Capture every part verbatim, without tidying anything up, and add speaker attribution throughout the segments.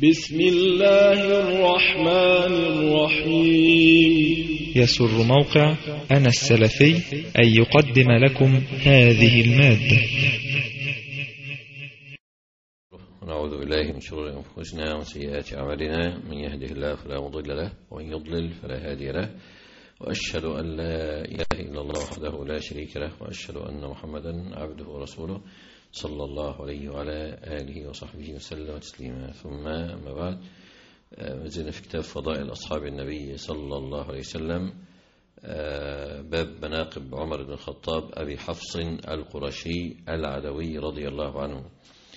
Speaker 1: بسم الله الرحمن الرحيم.
Speaker 2: يسر موقع أنا السلفي أن يقدم لكم هذه المادة.
Speaker 3: نعوذ بالله من شرور أنفسنا وسيئات أعمالنا، من يهده الله فلا مضل له ومن يضلل فلا هادي له، وأشهد أن لا إله إلا الله وحده لا شريك له، وأشهد أن محمدا عبده ورسوله صلى الله عليه وعلى آله وصحبه وسلم تسليما. ثم أما بعد، مازلنا في كتاب فضائل أصحاب النبي صلى الله عليه وسلم، باب مناقب عمر بن الخطاب أبي حفص القرشي العدوي رضي الله عنه.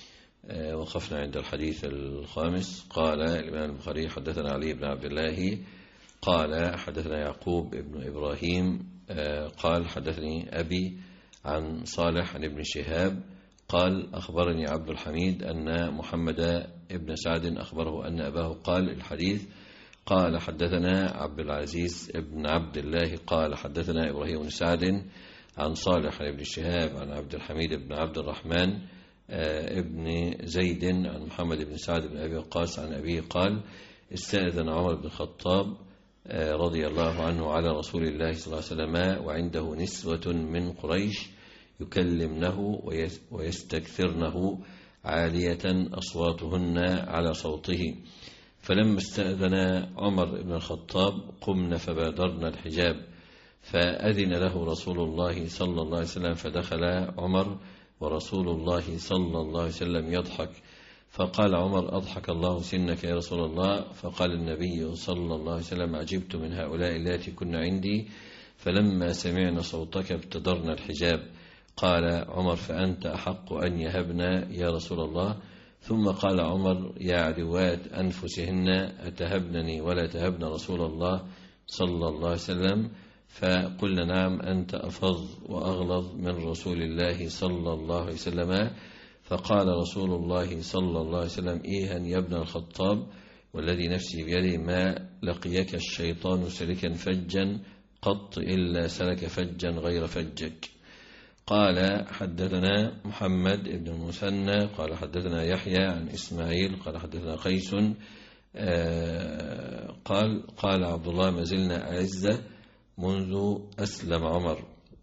Speaker 3: وقفنا عند الحديث الخامس. قال الإمام البخاري: حدثنا علي بن عبد الله قال حدثنا يعقوب بن إبراهيم قال حدثني أبي عن صالح عن ابن شهاب قال أخبرني عبد الحميد أن محمد بن سعد أخبره أن أباه قال الحديث. قال حدثنا عبد العزيز بن عبد الله قال حدثنا إبراهيم بن سعد عن صالح عن ابن شهاب عن عبد الحميد بن عبد الرحمن ابن زيد عن محمد بن سعد بن أبي وقاص عن أبيه قال: استأذن عمر بن الخطاب رضي الله عنه على رسول الله صلى الله عليه وسلم وعنده نسوة من قريش يكلمنه ويستكثرنه عالية أصواتهن على صوته، فلما استأذن عمر بن الخطاب قمن فبادرنا الحجاب، فأذن له رسول الله صلى الله عليه وسلم، فدخل عمر ورسول الله صلى الله عليه وسلم يضحك، فقال عمر: أضحك الله سنك يا رسول الله. فقال النبي صلى الله عليه وسلم: عجبت من هؤلاء اللاتي كن عندي، فلما سمعنا صوتك ابتدرنا الحجاب. قال عمر: فأنت أحق أن يهبنا يا رسول الله. ثم قال عمر: يا عدوات أنفسهن أتهبنني ولا تهبن رسول الله صلى الله عليه وسلم؟ فقلنا: نعم، أنت أفظ وأغلظ من رسول الله صلى الله عليه وسلم. فقال رسول الله صلى الله عليه وسلم: إيها يا ابن الخطاب، والذي نفسي بيده ما لقيك الشيطان سلكا فجا قط إلا سلك فجا غير فجك. قال حدثنا محمد بن المثنى قال حدثنا يحيى عن إسماعيل قال حدثنا قيس قال قال عبد الله: ما زلنا أعزة منذ أسلم عمر.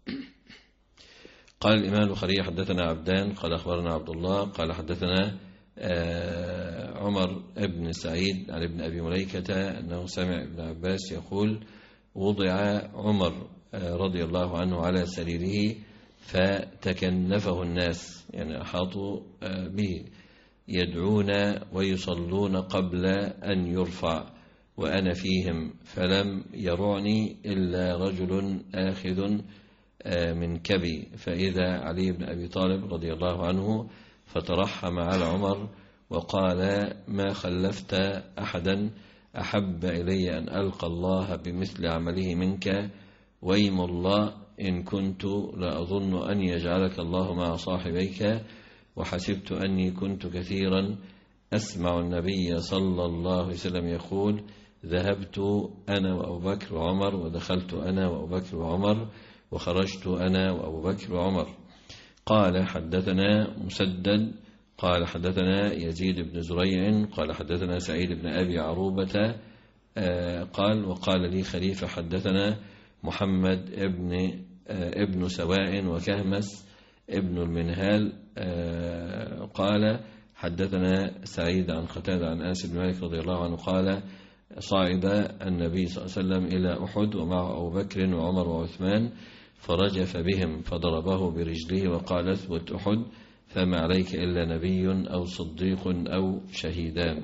Speaker 3: قال الإمام البخاري: حدثنا عبدان قال أخبرنا عبد الله قال حدثنا عمر بن سعيد عن ابن أبي مليكة أنه سمع ابن عباس يقول: وضع عمر رضي الله عنه على سريره فتكنفه الناس، يعني أحاطوا به، يدعون ويصلون قبل أن يرفع، وأنا فيهم، فلم يرعني إلا رجل آخذ من كبي، فإذا علي بن أبي طالب رضي الله عنه، فترحم على عمر وقال: ما خلفت أحدا أحب إلي أن ألقى الله بمثل عمله منك، ويم الله إن كنت لأظن أن يجعلك الله مع صاحبيك، وحسبت أني كنت كثيرا أسمع النبي صلى الله عليه وسلم يقول: ذهبت أنا وأبو بكر وعمر، ودخلت أنا وأبو بكر وعمر، وخرجت أنا وأبو بكر وعمر. قال حدثنا مسدد قال حدثنا يزيد بن زريع قال حدثنا سعيد بن أبي عروبة قال: وقال لي خليفة حدثنا محمد ابن ابن سواء وكهمس ابن المنهال قال حدثنا سعيد عن قتادة عن أنس بن مالك رضي الله عنه قال: صعد النبي صلى الله عليه وسلم إلى أحد ومعه أبو بكر وعمر وعثمان، فرجف بهم فضربه برجله وقال: اثبت أحد، فما عليك إلا نبي أو صديق أو شهيدان.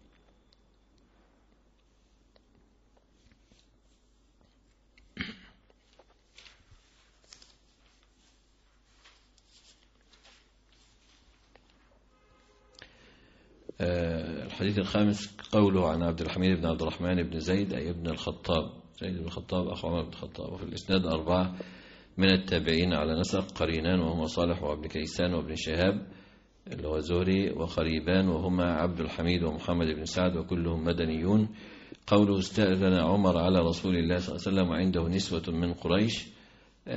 Speaker 3: الحديث الخامس قوله عن عبد الحميد بن عبد الرحمن بن زيد أي ابن الخطاب، زيد بن الخطاب أخو عمر بن الخطاب. وفي الإسناد أربعة من التابعين على نسق، قرينان وهما صالح وابن كيسان وابن شهاب اللي هو زهري، وقريبان وهما عبد الحميد ومحمد بن سعد، وكلهم مدنيون. قوله استأذن عمر على رسول الله صلى الله عليه وسلم وعنده نسوة من قريش،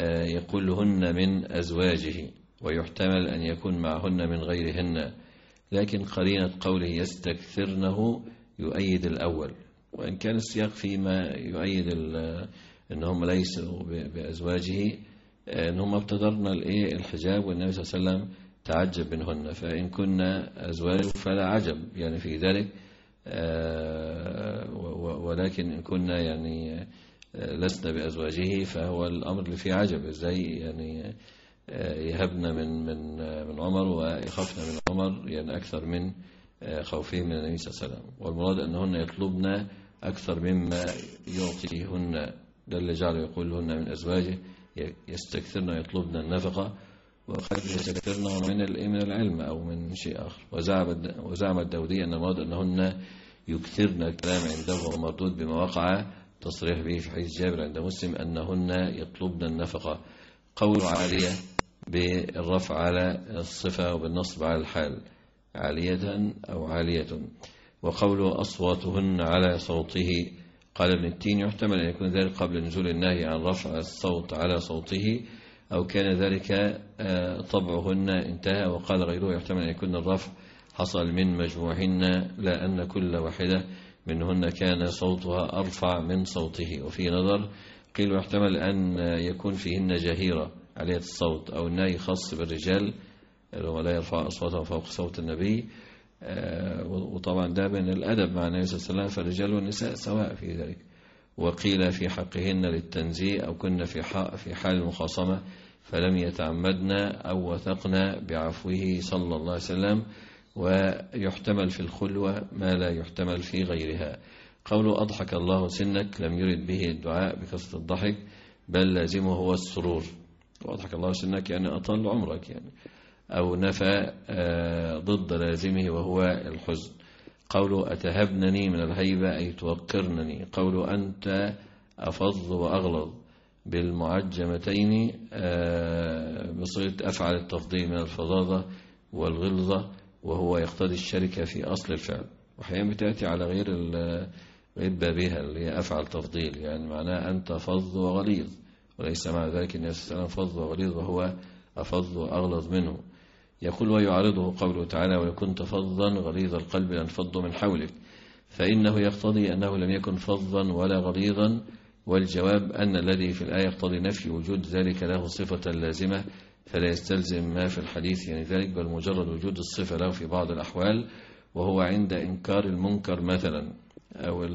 Speaker 3: يقولهن من أزواجه، ويحتمل أن يكون معهن من غيرهن، لكن قرينة قوله يستكثرنه يؤيد الأول، وإن كان السياق فيما يؤيد أن هم ليسوا بأزواجه، أن هم ابتدرنا الحجاب والنبي صلى الله عليه وسلم تعجب منهن، فإن كنا أزواجه فلا عجب يعني في ذلك، ولكن إن كنا يعني لسنا بأزواجه فهو الأمر اللي فيه عجب، إزاي يعني يهبنا من من من عمر ويخافنا من عمر يعني أكثر من خوفهم من النبي صلى الله عليه وسلم. والمراد أنهن يطلبن أكثر مما يعطيهن، ده اللي جعله يقول هن من أزواجه يستكثرن يطلبن النفقة، وقد يستكثرن من من العلم أو من شيء آخر. وزعم الداودي أن المراد أنهن يكثرن الكلام عنده ومردود بما وقع تصريح به في حديث جابر عند مسلم أنهن يطلبن النفقة. قول عالية بالرفع على الصفة وبالنصب على الحال، عالية أو عالية. وقول أصواتهن على صوته، قال ابن التين يحتمل أن يكون ذلك قبل نزول النهي عن رفع الصوت على صوته، أو كان ذلك طبعهن انتهى. وقال غيره يحتمل أن يكون الرفع حصل من مجموعهن، لا أن كل واحدة منهن كان صوتها أرفع من صوته. وفي نظر قيل يحتمل أن يكون فيهن جهيرة عالية الصوت، أو النهي خاص بالرجال ولا يرفع أصواتهم فوق صوت النبي، وطبعا ده من الأدب مع النبي صلى الله عليه وسلم، فالرجال والنساء سواء في ذلك. وقيل في حقهن للتنزيه، أو كنا في في حال المخاصمة فلم يتعمدنا أو وثقنا بعفوه صلى الله عليه وسلم. ويحتمل في الخلوة ما لا يحتمل في غيرها. قوله أضحك الله سنك لم يرد به الدعاء بكثرة الضحك، بل لازمه هو السرور. وأضحك الله سنك يعني أطل عمرك يعني، أو نفى ضد لازمه وهو الحزن. قوله أتهبنني من الهيبة أي توقرنني. قوله أنت أفض وأغلظ بالمعجمتين بصيغة أفعل التفضيل من الفظاظة والغلظة، وهو يقتضي الشركة في أصل الفعل. وأحيانا بتأتي على غير غير بابها اللي هي أفعل تفضيل، يعني معناه أنت فظ وغليظ، وليس مع ذلك النبي صلى الله عليه وسلم فظ وغليظ وهو أفظ وأغلظ منه. يقول ويعارضه قوله تعالى ولو كنت فظا غليظ القلب لانفضوا من حولك، فإنه يقتضي أنه لم يكن فظا ولا غليظا. والجواب أن الذي في الآية يقتضي نفي وجود ذلك له صفة لازمة، فلا يستلزم ما في الحديث يعني ذلك، بل مجرد وجود الصفة له في بعض الأحوال، وهو عند إنكار المنكر مثلا، أو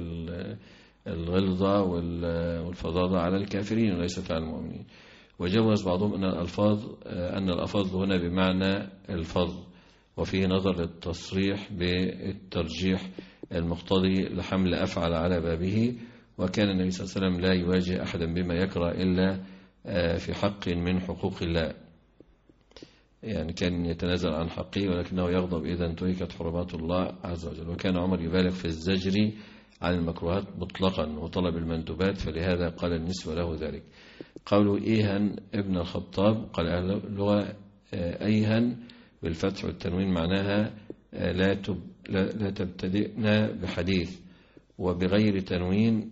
Speaker 3: الغلظة والفظاظة على الكافرين وليست على المؤمنين. وجوز بعضهم أن الألفاظ أن الأفظ هنا بمعنى الفظ، وفيه نظر للتصريح بالترجيح المقتضي لحمل أفعل على بابه. وكان النبي صلى الله عليه وسلم لا يواجه أحدا بما يكره إلا في حق من حقوق الله، يعني كان يتنازل عن حقه ولكنه يغضب إذا انتهكت حرمات الله عز وجل. وكان عمر يبالغ في الزجر عن المكروهات مطلقا وطلب المندوبات، فلهذا قال النسوة له ذلك. قالوا إيهن ابن الخطاب، قال أهل اللغة أيهن بالفتح والتنوين معناها لا, تب لا تبتدئنا بحديث، وبغير تنوين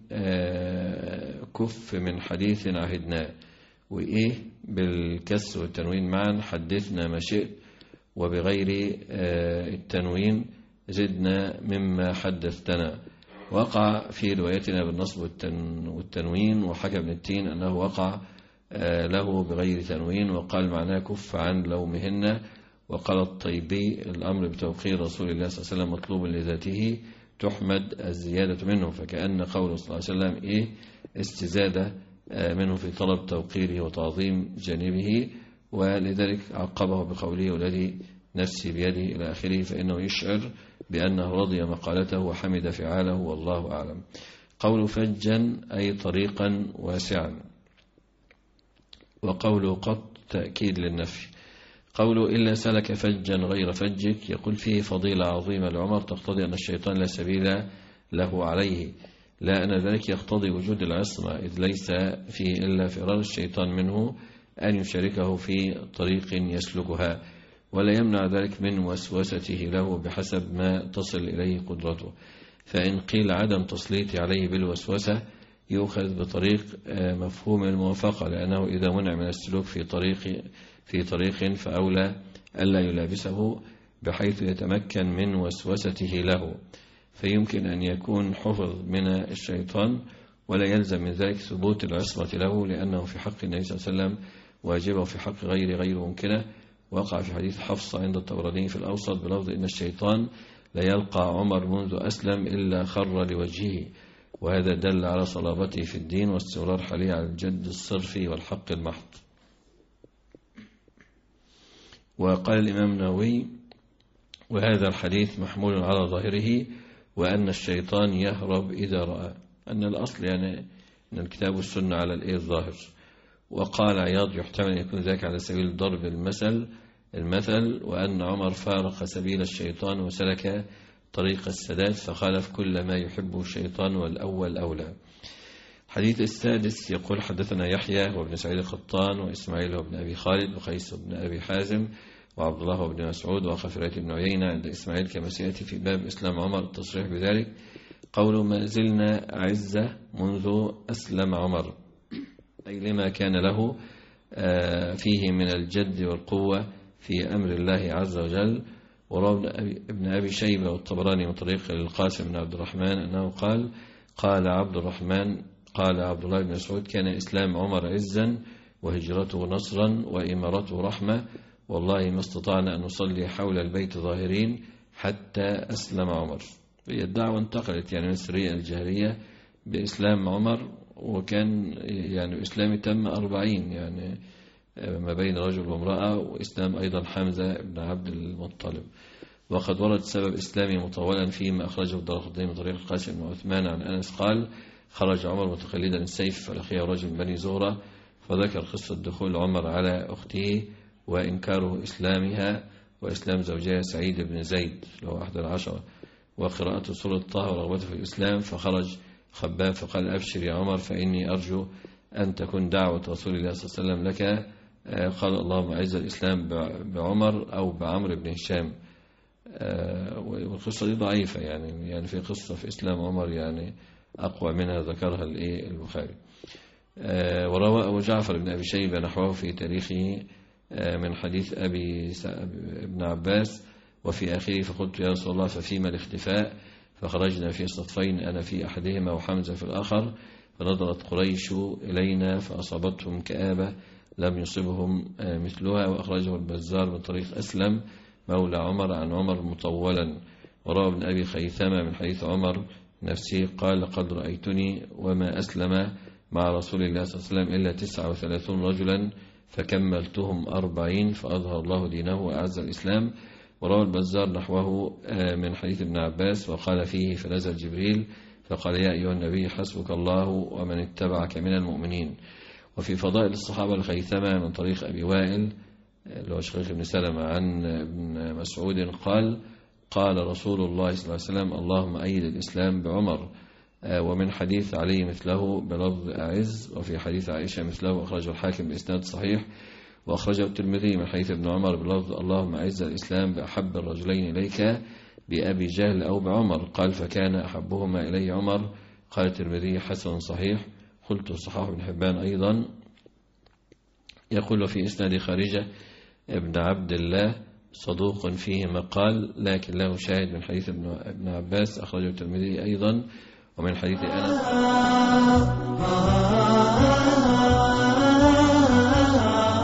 Speaker 3: كف من حديث عهدنا. وإيه بالكسر والتنوين معا حدثنا ما شئت، وبغير التنوين زدنا مما حدثتنا. وقع في روايتنا بالنصب والتنوين، وحكى ابن التين أنه وقع له بغير تنوين وقال معناه كف عن لومهن. وقال الطيبي الأمر بتوقير رسول الله صلى الله عليه وسلم مطلوب لذاته تحمد الزيادة منه، فكأن قوله صلى الله عليه وسلم إيه استزادة منه في طلب توقيره وتعظيم جانبه، ولذلك عقبه بقوله والذي نفسي بيده إلى آخره، فإنه يشعر بأنه رضي مقالته وحمد فعاله والله أعلم. قول فجا أي طريقا واسعا. وقول قط تأكيد للنفي. قوله إلا سلك فجا غير فجك، يقول فيه فضيلة عظيمة لعمر تقتضي أن الشيطان لا سبيل له عليه، لا أن ذلك يقتضي وجود العصمة، إذ ليس فيه إلا فرار الشيطان منه أن يشاركه في طريق يسلكها، ولا يمنع ذلك من وسوسته له بحسب ما تصل إليه قدرته. فإن قيل عدم تسليط عليه بالوسوسة يؤخذ بطريق مفهوم الموافقة، لأنه إذا منع من السلوك في طريق في طريق فأولى ألا يلابسه، بحيث يتمكن من وسوسته له، فيمكن أن يكون حفظ من الشيطان، ولا يلزم من ذلك ثبوت العصمة له، لأنه في حق النبي صلى الله عليه وسلم واجبة وفي حق غير غير ممكنة. وقع في حديث حفصة عند الطبراني في الأوسط بلفظ إن الشيطان لا يلقى عمر منذ أسلم إلا خر لوجهه، وهذا دل على صلابته في الدين واستمرار حاليه على الجد الصرفي والحق المحض. وقال الإمام النووي: وهذا الحديث محمول على ظاهره، وأن الشيطان يهرب إذا رأى، أن الأصل يعني أن الكتاب والسنة على الإيه الظاهر. وقال عياض: يحتمل أن يكون ذلك على سبيل ضرب المثل المثل وأن عمر فارق سبيل الشيطان وسلك طريق السداد فخالف كل ما يحبه الشيطان، والأول أولى. الحديث السادس يقول: حدثنا يحيى وابن سعيد القطان وإسماعيل وابن أبي خالد وقيس بن أبي حازم وعبد الله وابن مسعود وخفرات بن عيينة عند إسماعيل كما سيأتي في باب إسلام عمر التصريح بذلك. قوله: ما زلنا عزة منذ أسلم عمر، أي لما كان له فيه من الجد والقوة في أمر الله عز وجل. وروى ابن أبي شيبة والطبراني من طريق القاسم بن عبد الرحمن أنه قال: قال عبد الرحمن قال عبد الله بن مسعود: كان إسلام عمر عزا وهجرته نصرا وإمارته رحمة، والله ما استطعنا أن نصلي حول البيت ظاهرين حتى أسلم عمر. هي الدعوة انتقلت يعني من السرية الجهرية بإسلام عمر، وكان يعني إسلامي تم أربعين يعني ما بين رجل وامرأة، وإسلام أيضا حمزة بن عبد المطلب. وقد ورد سبب إسلامي مطولا فيما أخرجه الدارقطني من طريق القاسم بن عثمان عن أنس قال: خرج عمر متقلدا السيف فلقيه رجل من بني زهرة، فذكر قصة دخول عمر على أخته وإنكاره إسلامها وإسلام زوجها سعيد بن زيد له أحد العشرة، وقراءة سورة طه ورغبته في الإسلام. فخرج خباب فقال: أبشر يا عمر فإني أرجو أن تكون دعوة رسول الله صلى الله عليه وسلم لك. قال: اللهم أعز الإسلام بعمر أو بعمر بن هشام. والقصة دي ضعيفة يعني يعني في قصة في إسلام عمر يعني أقوى منها ذكرها البخاري. وروى أبو جعفر بن أبي شيبة نحوه في تاريخه من حديث أبي ابن عباس وفي آخره: فقلت يا رسول الله ففيما الاختفاء؟ فخرجنا في صفين، أنا في أحدهما وحمزة في الآخر، فنظرت قريش إلينا فأصابتهم كآبة لم يصبهم مثلها. وأخرجه البزار من طريق أسلم مولى عمر عن عمر مطولا. وروى ابن أبي خيثمة من حديث عمر نفسه قال: لقد رأيتني وما أسلم مع رسول الله صلى الله عليه وسلم إلا تسعة وثلاثون رجلا فكملتهم أربعين فأظهر الله دينه وأعز الإسلام. وروى البزار نحوه من حديث ابن عباس وقال فيه: فنزل جبريل فقال: يا أيها النبي حسبك الله ومن اتبعك من المؤمنين. وفي فضائل الصحابة الخيثمة من طريق أبي وائل اللي هو شقيق بن سلمة عن ابن مسعود قال: قال رسول الله صلى الله عليه وسلم: اللهم أيد الإسلام بعمر. ومن حديث علي مثله بلفظ أعز، وفي حديث عائشة مثله أخرجه الحاكم بإسناد صحيح، وأخرجه الترمذي من حديث ابن عمر بلفظ: اللهم أعز الإسلام بأحب الرجلين إليك بأبي جهل أو بعمر. قال: فكان أحبهما إلي عمر. قال الترمذي: حسن صحيح. قلت الصحاح بن حبان أيضا يقول في إسناد خارجة ابن عبد الله صدوق فيه مقال، لكن له شاهد من حديث ابن عباس أخرجه الترمذي أيضا. ومن حديث أنس